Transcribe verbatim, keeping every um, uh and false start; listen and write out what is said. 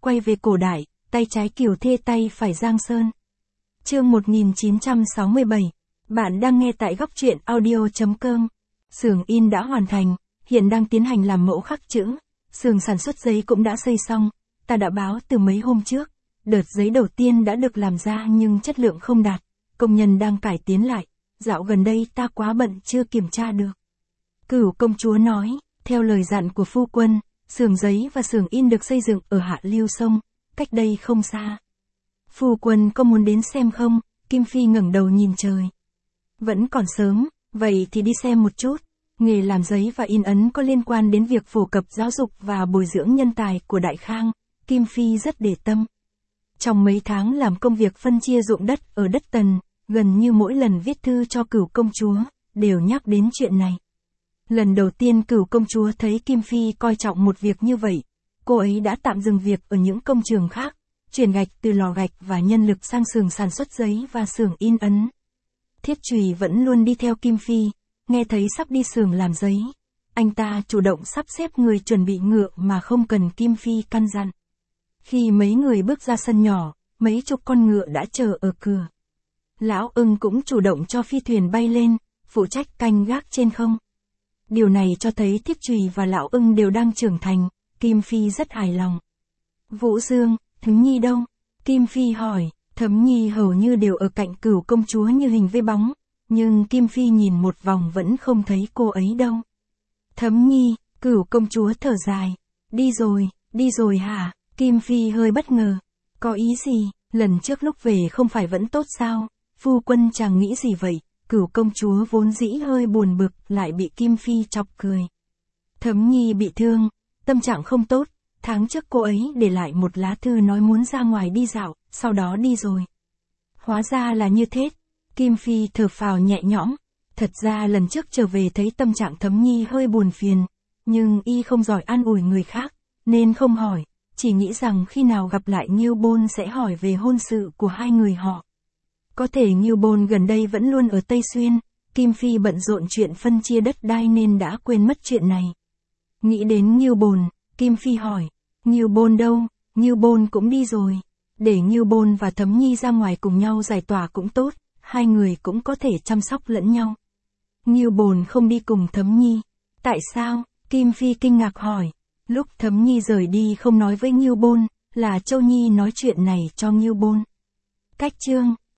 quay về cổ đại, tay trái Kiều Thê tay phải Giang Sơn. Chương một nghìn chín trăm sáu mươi bảy. Bạn đang nghe tại góc truyện audio chấm com. Xưởng in đã hoàn thành, hiện đang tiến hành làm mẫu khắc chữ. Xưởng sản xuất giấy cũng đã xây xong, ta đã báo từ mấy hôm trước. Đợt giấy đầu tiên đã được làm ra nhưng chất lượng không đạt, công nhân đang cải tiến lại. Dạo gần đây ta quá bận chưa kiểm tra được. Cửu công chúa nói, theo lời dặn của phu quân, xưởng giấy và xưởng in được xây dựng ở hạ lưu sông, cách đây không xa. Phu quân có muốn đến xem không? Kim Phi ngẩng đầu nhìn trời. Vẫn còn sớm, vậy thì đi xem một chút. Nghề làm giấy và in ấn có liên quan đến việc phổ cập giáo dục và bồi dưỡng nhân tài của Đại Khang, Kim Phi rất để tâm. Trong mấy tháng làm công việc phân chia ruộng đất ở đất Tần, gần như mỗi lần viết thư cho Cửu công chúa, đều nhắc đến chuyện này. Lần đầu tiên Cửu công chúa thấy Kim Phi coi trọng một việc như vậy, cô ấy đã tạm dừng việc ở những công trường khác, chuyển gạch từ lò gạch và nhân lực sang xưởng sản xuất giấy và xưởng in ấn. Thiết Trùy vẫn luôn đi theo Kim Phi, nghe thấy sắp đi xưởng làm giấy, anh ta chủ động sắp xếp người chuẩn bị ngựa mà không cần Kim Phi căn dặn. Khi mấy người bước ra sân nhỏ, mấy chục con ngựa đã chờ ở cửa. Lão Ưng cũng chủ động cho phi thuyền bay lên, phụ trách canh gác trên không. Điều này cho thấy Thiết Trùy và Lão Ưng đều đang trưởng thành, Kim Phi rất hài lòng. Vũ Dương, Thấm Nhi đâu? Kim Phi hỏi, Thấm Nhi hầu như đều ở cạnh Cửu công chúa như hình với bóng, nhưng Kim Phi nhìn một vòng vẫn không thấy cô ấy đâu. Thấm Nhi, Cửu công chúa thở dài, đi rồi, đi rồi hả? Kim Phi hơi bất ngờ, có ý gì, lần trước lúc về không phải vẫn tốt sao? Phu quân chẳng nghĩ gì vậy? Cửu công chúa vốn dĩ hơi buồn bực, lại bị Kim Phi chọc cười. Thấm Nhi bị thương, tâm trạng không tốt, tháng trước cô ấy để lại một lá thư nói muốn ra ngoài đi dạo, sau đó đi rồi. Hóa ra là như thế. Kim Phi thở phào nhẹ nhõm, thật ra lần trước trở về thấy tâm trạng Thấm Nhi hơi buồn phiền, nhưng y không giỏi an ủi người khác, nên không hỏi, chỉ nghĩ rằng khi nào gặp lại Ngưu Bôn sẽ hỏi về hôn sự của hai người họ. Có thể Ngưu Bôn gần đây vẫn luôn ở Tây Xuyên, Kim Phi bận rộn chuyện phân chia đất đai nên đã quên mất chuyện này. Nghĩ đến Ngưu Bôn, Kim Phi hỏi, Ngưu Bôn đâu? Ngưu Bôn cũng đi rồi. Để Ngưu Bôn và Thấm Nhi ra ngoài cùng nhau giải tỏa cũng tốt, hai người cũng có thể chăm sóc lẫn nhau. Ngưu Bôn không đi cùng Thấm Nhi. Tại sao? Kim Phi kinh ngạc hỏi. Lúc Thấm Nhi rời đi không nói với Ngưu Bôn, là Châu Nhi nói chuyện này cho Ngưu Bôn. Cách chương